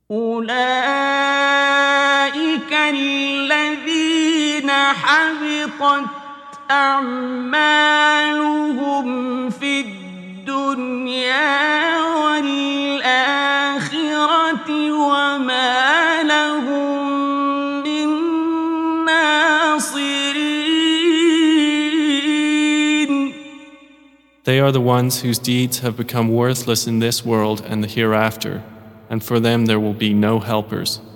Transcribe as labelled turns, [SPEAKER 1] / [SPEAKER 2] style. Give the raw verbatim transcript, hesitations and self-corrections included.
[SPEAKER 1] أولئك الذين حبطت أعمالهم في الدنيا والآخرة وما لهم من ناصرين.
[SPEAKER 2] They are the ones whose deeds have become worthless in this world and the hereafter, and for them there will be no helpers.